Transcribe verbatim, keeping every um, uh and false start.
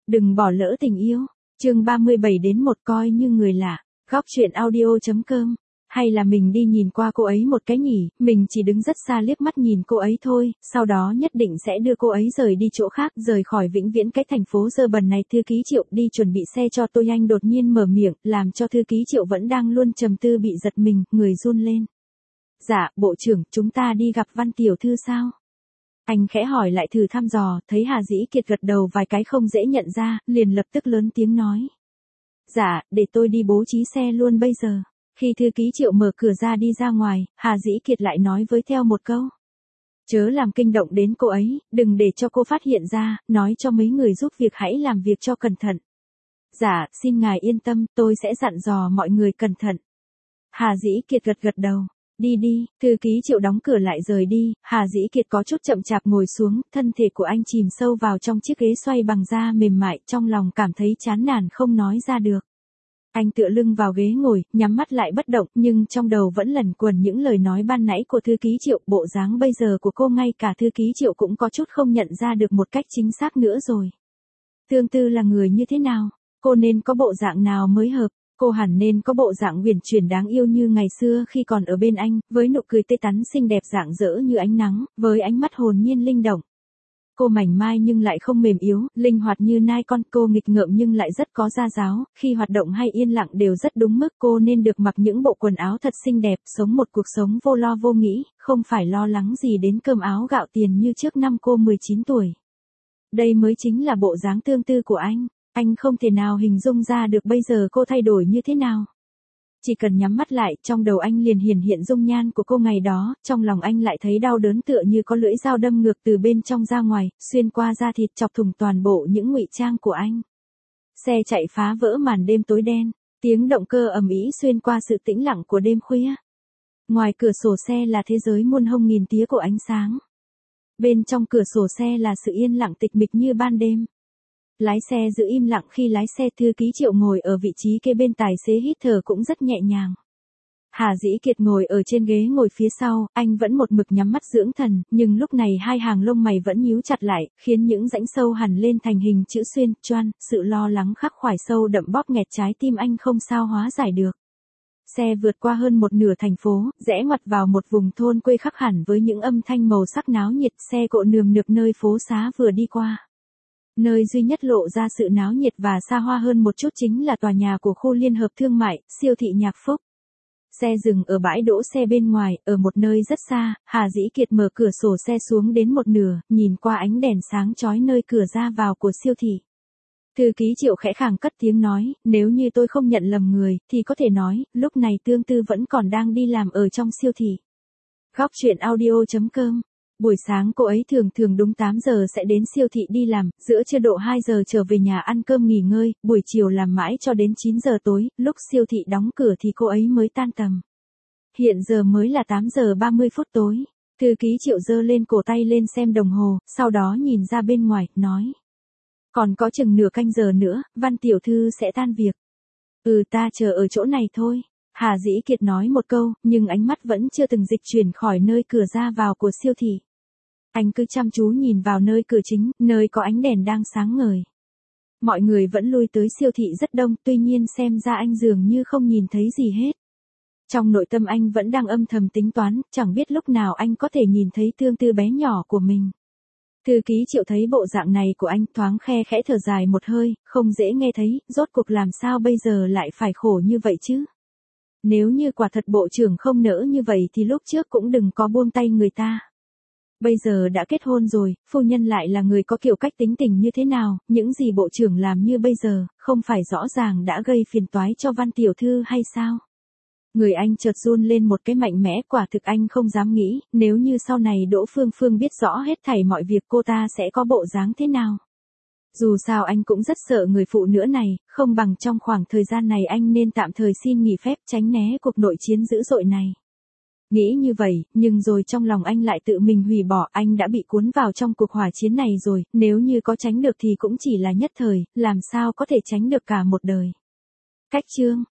Đừng bỏ lỡ tình yêu. Chương ba mươi bảy đến một coi như người lạ. Góc truyện audio chấm com. Hay là mình đi nhìn qua cô ấy một cái nhỉ, mình chỉ đứng rất xa liếc mắt nhìn cô ấy thôi, sau đó nhất định sẽ đưa cô ấy rời đi chỗ khác, rời khỏi vĩnh viễn cái thành phố dơ bẩn này. Thư ký Triệu đi chuẩn bị xe cho tôi, anh đột nhiên mở miệng, làm cho thư ký Triệu vẫn đang luôn trầm tư bị giật mình, người run lên. Dạ, bộ trưởng, chúng ta đi gặp Văn tiểu thư sao? Anh khẽ hỏi lại thử thăm dò, thấy Hà Dĩ Kiệt gật đầu vài cái không dễ nhận ra, liền lập tức lớn tiếng nói. Dạ, để tôi đi bố trí xe luôn bây giờ. Khi thư ký Triệu mở cửa ra đi ra ngoài, Hà Dĩ Kiệt lại nói với theo một câu. Chớ làm kinh động đến cô ấy, đừng để cho cô phát hiện ra, nói cho mấy người giúp việc hãy làm việc cho cẩn thận. Dạ, xin ngài yên tâm, tôi sẽ dặn dò mọi người cẩn thận. Hà Dĩ Kiệt gật gật đầu. Đi đi, thư ký Triệu đóng cửa lại rời đi, Hà Dĩ Kiệt có chút chậm chạp ngồi xuống, thân thể của anh chìm sâu vào trong chiếc ghế xoay bằng da mềm mại, trong lòng cảm thấy chán nản không nói ra được. Anh tựa lưng vào ghế ngồi, nhắm mắt lại bất động, nhưng trong đầu vẫn lẩn quẩn những lời nói ban nãy của thư ký Triệu, bộ dáng bây giờ của cô ngay cả thư ký Triệu cũng có chút không nhận ra được một cách chính xác nữa rồi. Tương Tư là người như thế nào? Cô nên có bộ dạng nào mới hợp? Cô hẳn nên có bộ dạng uyển chuyển đáng yêu như ngày xưa khi còn ở bên anh, với nụ cười tươi tắn xinh đẹp rạng rỡ như ánh nắng, với ánh mắt hồn nhiên linh động. Cô mảnh mai nhưng lại không mềm yếu, linh hoạt như nai con, cô nghịch ngợm nhưng lại rất có gia giáo, khi hoạt động hay yên lặng đều rất đúng mức. Cô nên được mặc những bộ quần áo thật xinh đẹp, sống một cuộc sống vô lo vô nghĩ, không phải lo lắng gì đến cơm áo gạo tiền như trước năm cô mười chín tuổi. Đây mới chính là bộ dáng Tương Tư của anh. Anh không thể nào hình dung ra được bây giờ cô thay đổi như thế nào. Chỉ cần nhắm mắt lại, trong đầu anh liền hiển hiện dung nhan của cô ngày đó, trong lòng anh lại thấy đau đớn tựa như có lưỡi dao đâm ngược từ bên trong ra ngoài, xuyên qua da thịt chọc thủng toàn bộ những ngụy trang của anh. Xe chạy phá vỡ màn đêm tối đen, tiếng động cơ ầm ĩ xuyên qua sự tĩnh lặng của đêm khuya. Ngoài cửa sổ xe là thế giới muôn hông nghìn tía của ánh sáng. Bên trong cửa sổ xe là sự yên lặng tịch mịch như ban đêm. Lái xe giữ im lặng khi lái xe, thư ký Triệu ngồi ở vị trí kế bên tài xế hít thở cũng rất nhẹ nhàng. Hà Dĩ Kiệt ngồi ở trên ghế ngồi phía sau, anh vẫn một mực nhắm mắt dưỡng thần, nhưng lúc này hai hàng lông mày vẫn nhíu chặt lại, khiến những rãnh sâu hằn lên thành hình chữ xuyên, choan, sự lo lắng khắc khoải sâu đậm bóp nghẹt trái tim anh không sao hóa giải được. Xe vượt qua hơn một nửa thành phố, rẽ ngoặt vào một vùng thôn quê khắc hẳn với những âm thanh màu sắc náo nhiệt, xe cộ nườm nượp nơi phố xá vừa đi qua. Nơi duy nhất lộ ra sự náo nhiệt và xa hoa hơn một chút chính là tòa nhà của khu liên hợp thương mại, siêu thị Nhạc Phúc. Xe dừng ở bãi đỗ xe bên ngoài, ở một nơi rất xa, Hà Dĩ Kiệt mở cửa sổ xe xuống đến một nửa, nhìn qua ánh đèn sáng chói nơi cửa ra vào của siêu thị. Thư ký Triệu khẽ khàng cất tiếng nói, nếu như tôi không nhận lầm người, thì có thể nói, lúc này Tương Tư vẫn còn đang đi làm ở trong siêu thị. Góc truyện audio chấm com. Buổi sáng cô ấy thường thường đúng tám giờ sẽ đến siêu thị đi làm, giữa trưa độ hai giờ trở về nhà ăn cơm nghỉ ngơi, buổi chiều làm mãi cho đến chín giờ tối, lúc siêu thị đóng cửa thì cô ấy mới tan tầm. Hiện giờ mới là tám giờ ba mươi phút tối, thư ký Triệu giơ lên cổ tay lên xem đồng hồ, sau đó nhìn ra bên ngoài, nói. Còn có chừng nửa canh giờ nữa, Văn tiểu thư sẽ tan việc. Ừ, ta chờ ở chỗ này thôi. Hà Dĩ Kiệt nói một câu, nhưng ánh mắt vẫn chưa từng dịch chuyển khỏi nơi cửa ra vào của siêu thị. Anh cứ chăm chú nhìn vào nơi cửa chính, nơi có ánh đèn đang sáng ngời. Mọi người vẫn lui tới siêu thị rất đông, tuy nhiên xem ra anh dường như không nhìn thấy gì hết. Trong nội tâm anh vẫn đang âm thầm tính toán, chẳng biết lúc nào anh có thể nhìn thấy Tương Tư bé nhỏ của mình. Thư ký Triệu thấy bộ dạng này của anh, thoáng khe khẽ thở dài một hơi, không dễ nghe thấy, rốt cuộc làm sao bây giờ lại phải khổ như vậy chứ? Nếu như quả thật bộ trưởng không nỡ như vậy thì lúc trước cũng đừng có buông tay người ta. Bây giờ đã kết hôn rồi, phu nhân lại là người có kiểu cách tính tình như thế nào, những gì bộ trưởng làm như bây giờ, không phải rõ ràng đã gây phiền toái cho Văn tiểu thư hay sao? Người anh chợt run lên một cái mạnh mẽ, quả thực anh không dám nghĩ, nếu như sau này Đỗ Phương Phương biết rõ hết thảy mọi việc cô ta sẽ có bộ dáng thế nào. Dù sao anh cũng rất sợ người phụ nữ này, không bằng trong khoảng thời gian này anh nên tạm thời xin nghỉ phép tránh né cuộc nội chiến dữ dội này. Nghĩ như vậy, nhưng rồi trong lòng anh lại tự mình hủy bỏ, anh đã bị cuốn vào trong cuộc hỏa chiến này rồi, nếu như có tránh được thì cũng chỉ là nhất thời, làm sao có thể tránh được cả một đời. Cách chương